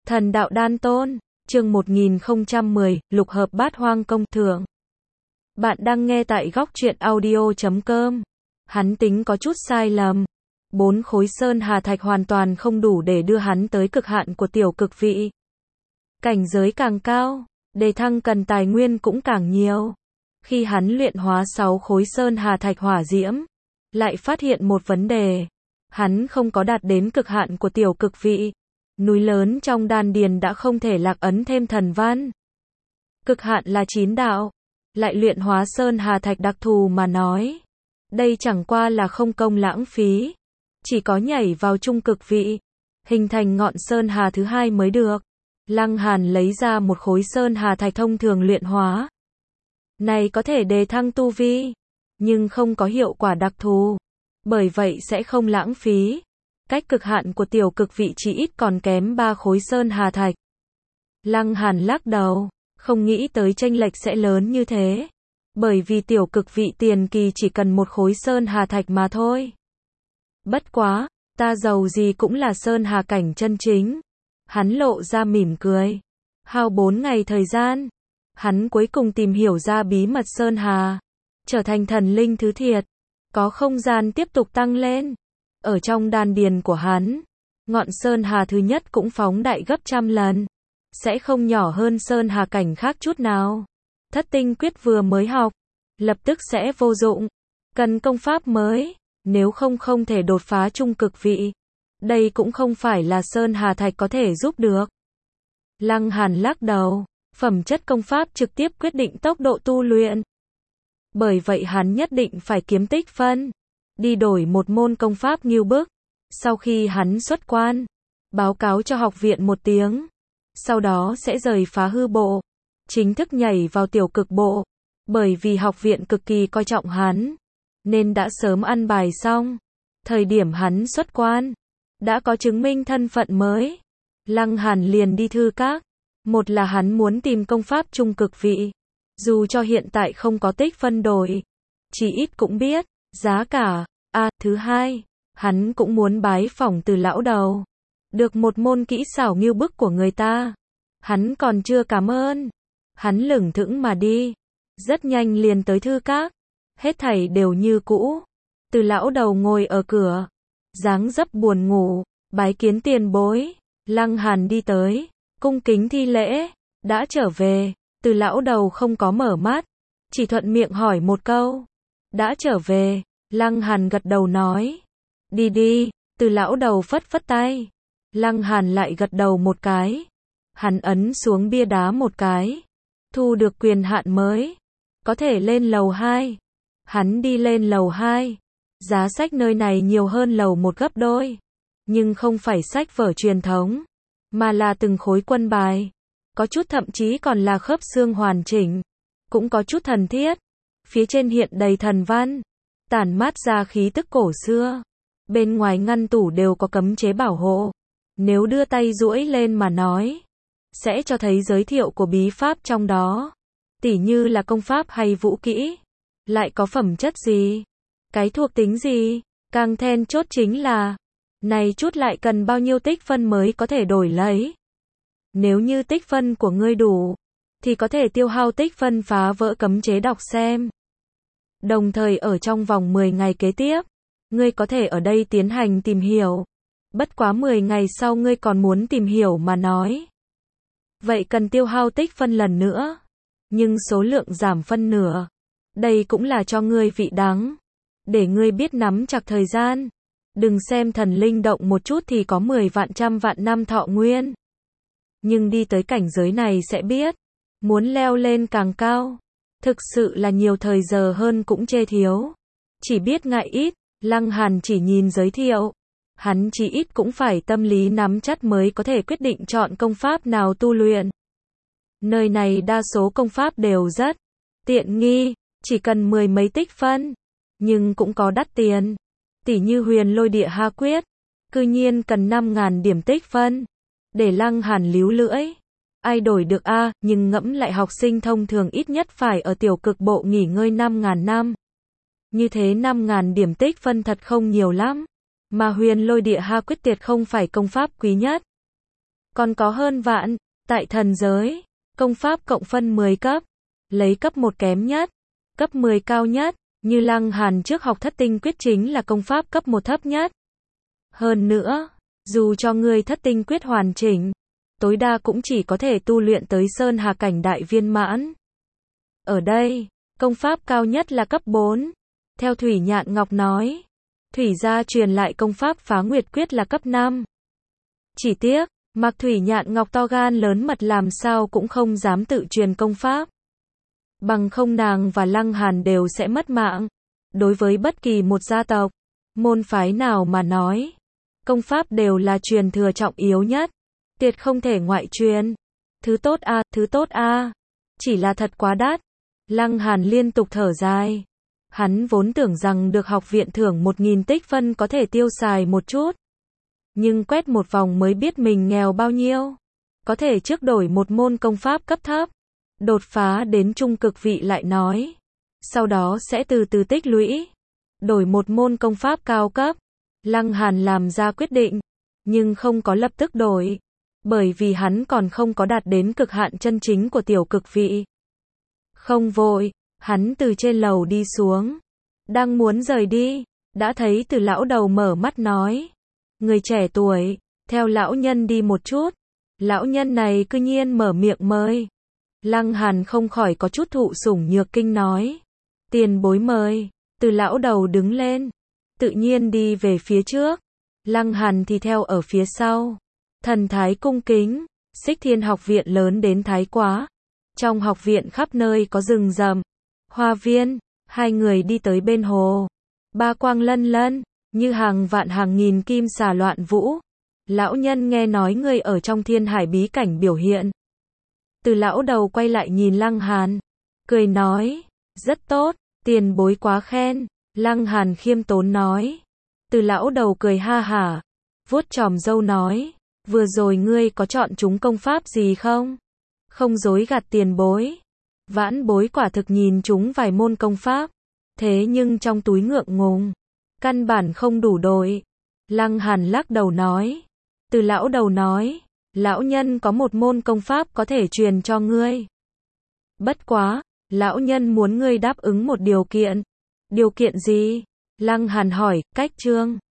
Thần đạo đan tôn, chương 1010, lục hợp bát hoang công thượng. Bạn đang nghe tại góc truyện audio.com. Hắn tính có chút sai lầm. 4 khối sơn hà thạch hoàn toàn không đủ để đưa hắn tới cực hạn của tiểu cực vị. Cảnh giới càng cao, đề thăng cần tài nguyên cũng càng nhiều. Khi hắn luyện hóa 6 khối sơn hà thạch hỏa diễm, lại phát hiện một vấn đề. Hắn không có đạt đến cực hạn của tiểu cực vị. Núi lớn trong đan điền đã không thể lạc ấn thêm thần văn. Cực hạn là 9 đạo. Lại luyện hóa sơn hà thạch đặc thù mà nói. Đây chẳng qua là không công lãng phí. Chỉ có nhảy vào trung cực vị, hình thành ngọn sơn hà thứ hai mới được. Lăng Hàn lấy ra một khối sơn hà thạch thông thường luyện hóa. Này có thể đề thăng tu vi, nhưng không có hiệu quả đặc thù. Bởi vậy sẽ không lãng phí. Cách cực hạn của tiểu cực vị chỉ ít còn kém 3 khối sơn hà thạch. Lăng Hàn lắc đầu, không nghĩ tới chênh lệch sẽ lớn như thế. Bởi vì tiểu cực vị tiền kỳ chỉ cần một khối sơn hà thạch mà thôi. Bất quá, ta giàu gì cũng là sơn hà cảnh chân chính. Hắn lộ ra mỉm cười. Hao 4 ngày thời gian, hắn cuối cùng tìm hiểu ra bí mật sơn hà, trở thành thần linh thứ thiệt, có không gian tiếp tục tăng lên. Ở trong đan điền của hắn, ngọn sơn hà thứ nhất cũng phóng đại gấp trăm lần, sẽ không nhỏ hơn sơn hà cảnh khác chút nào. Thất tinh quyết vừa mới học, lập tức sẽ vô dụng, cần công pháp mới, nếu không không thể đột phá trung cực vị. Đây cũng không phải là sơn hà thạch có thể giúp được. Lăng Hàn lắc đầu, phẩm chất công pháp trực tiếp quyết định tốc độ tu luyện. Bởi vậy hắn nhất định phải kiếm tích phân, đi đổi một môn công pháp nghiêu bức. Sau khi hắn xuất quan, báo cáo cho học viện một tiếng, sau đó sẽ rời phá hư bộ, chính thức nhảy vào tiểu cực bộ. Bởi vì học viện cực kỳ coi trọng hắn, nên đã sớm ăn bài xong. Thời điểm hắn xuất quan, đã có chứng minh thân phận mới. Lăng Hàn liền đi thư các. Một là hắn muốn tìm công pháp trung cực vị, dù cho hiện tại không có tích phân đổi, chỉ ít cũng biết giá cả. Thứ hai, hắn cũng muốn bái phỏng từ lão đầu, được một môn kỹ xảo nghiêu bức của người ta. Hắn còn chưa cảm ơn. Hắn lững thững mà đi, rất nhanh liền tới thư các. Hết thảy đều như cũ. Từ lão đầu ngồi ở cửa, dáng dấp buồn ngủ, bái kiến tiền bối. Lăng Hàn đi tới, cung kính thi lễ. Đã trở về. Từ lão đầu không có mở mắt, chỉ thuận miệng hỏi một câu. Đã trở về. Lăng Hàn gật đầu nói. Đi đi. Từ lão đầu phất phất tay. Lăng Hàn lại gật đầu một cái. Hắn ấn xuống bia đá một cái. Thu được quyền hạn mới, có thể lên lầu 2. Hắn đi lên lầu 2. Giá sách nơi này nhiều hơn lầu 1 gấp đôi. Nhưng không phải sách vở truyền thống, mà là từng khối quân bài. Có chút thậm chí còn là khớp xương hoàn chỉnh. Cũng có chút thần thiết. Phía trên hiện đầy thần văn, tản mát ra khí tức cổ xưa. Bên ngoài ngăn tủ đều có cấm chế bảo hộ. Nếu đưa tay duỗi lên mà nói, sẽ cho thấy giới thiệu của bí pháp trong đó. Tỉ như là công pháp hay vũ kỹ. Lại có phẩm chất gì? Cái thuộc tính gì? Càng then chốt chính là, này chút lại cần bao nhiêu tích phân mới có thể đổi lấy? Nếu như tích phân của ngươi đủ, thì có thể tiêu hao tích phân phá vỡ cấm chế đọc xem. Đồng thời ở trong vòng 10 ngày kế tiếp, ngươi có thể ở đây tiến hành tìm hiểu. Bất quá 10 ngày sau ngươi còn muốn tìm hiểu mà nói, vậy cần tiêu hao tích phân lần nữa. Nhưng số lượng giảm phân nửa. Đây cũng là cho ngươi vị đắng, để ngươi biết nắm chặt thời gian. Đừng xem thần linh động một chút thì có 10 vạn trăm vạn năm thọ nguyên. Nhưng đi tới cảnh giới này sẽ biết, muốn leo lên càng cao, thực sự là nhiều thời giờ hơn cũng chê thiếu. Chỉ biết ngại ít. Lăng Hàn chỉ nhìn giới thiệu, hắn chỉ ít cũng phải tâm lý nắm chắc mới có thể quyết định chọn công pháp nào tu luyện. Nơi này đa số công pháp đều rất tiện nghi, chỉ cần 10 mấy tích phân, nhưng cũng có đắt tiền. Tỉ như Huyền Lôi Địa Ha Quyết, cư nhiên cần 5.000 điểm tích phân. Để Lăng Hàn líu lưỡi, ai đổi được nhưng ngẫm lại học sinh thông thường ít nhất phải ở tiểu cực bộ nghỉ ngơi 5.000 năm. Như thế 5.000 điểm tích phân thật không nhiều lắm. Mà Huyền Lôi Địa Ha Quyết Tiệt không phải công pháp quý nhất. còn có hơn vạn. Tại thần giới, công pháp cộng phân 10 cấp, lấy cấp 1 kém nhất, cấp 10 cao nhất, như Lăng Hàn trước học thất tinh quyết chính là công pháp cấp 1 thấp nhất. Hơn nữa, dù cho ngươi thất tinh quyết hoàn chỉnh, tối đa cũng chỉ có thể tu luyện tới Sơn Hà cảnh đại viên mãn. Ở đây, công pháp cao nhất là cấp 4. Theo Thủy Nhạn Ngọc nói, Thủy gia truyền lại công pháp Phá Nguyệt Quyết là cấp 5. Chỉ tiếc, Mạc Thủy Nhạn Ngọc to gan lớn mật làm sao cũng không dám tự truyền công pháp. Bằng không nàng và Lăng Hàn đều sẽ mất mạng. Đối với bất kỳ một gia tộc, môn phái nào mà nói, công pháp đều là truyền thừa trọng yếu nhất, tuyệt không thể ngoại truyền. Thứ tốt a, chỉ là thật quá đắt. Lăng Hàn liên tục thở dài. Hắn vốn tưởng rằng được học viện thưởng 1000 tích phân có thể tiêu xài một chút. Nhưng quét một vòng mới biết mình nghèo bao nhiêu. Có thể trước đổi một môn công pháp cấp thấp, đột phá đến trung cực vị lại nói. Sau đó sẽ từ từ tích lũy, đổi một môn công pháp cao cấp. Lăng Hàn làm ra quyết định, nhưng không có lập tức đổi, bởi vì hắn còn không có đạt đến cực hạn chân chính của tiểu cực vị. Không vội, hắn từ trên lầu đi xuống, đang muốn rời đi, đã thấy Từ lão đầu mở mắt nói: "Người trẻ tuổi, theo lão nhân đi một chút." Lão nhân này cư nhiên mở miệng mời. Lăng Hàn không khỏi có chút thụ sủng nhược kinh nói: "Tiền bối mời." Từ lão đầu đứng lên, tự nhiên đi về phía trước. Lăng Hàn thì theo ở phía sau. Thần thái cung kính. Xích Thiên học viện lớn đến thái quá. Trong học viện khắp nơi có rừng rậm, hoa viên. Hai người đi tới bên hồ. Ba quang lân lân, như hàng vạn hàng nghìn kim xà loạn vũ. Lão nhân nghe nói ngươi ở trong Thiên Hải bí cảnh biểu hiện. Từ lão đầu quay lại nhìn Lăng Hàn, cười nói: "Rất tốt, tiền bối quá khen." Lăng Hàn khiêm tốn nói. Từ lão đầu cười ha hả, vuốt chòm râu nói: "Vừa rồi ngươi có chọn chúng công pháp gì không?" "Không dối gạt tiền bối, vãn bối quả thực nhìn chúng vài môn công pháp, thế nhưng trong túi ngượng ngùng, căn bản không đủ đổi." Lăng Hàn lắc đầu nói. Từ lão đầu nói: "Lão nhân có một môn công pháp có thể truyền cho ngươi. Bất quá, lão nhân muốn ngươi đáp ứng một điều kiện." "Điều kiện gì?" Lăng Hàn hỏi. "Cách chương."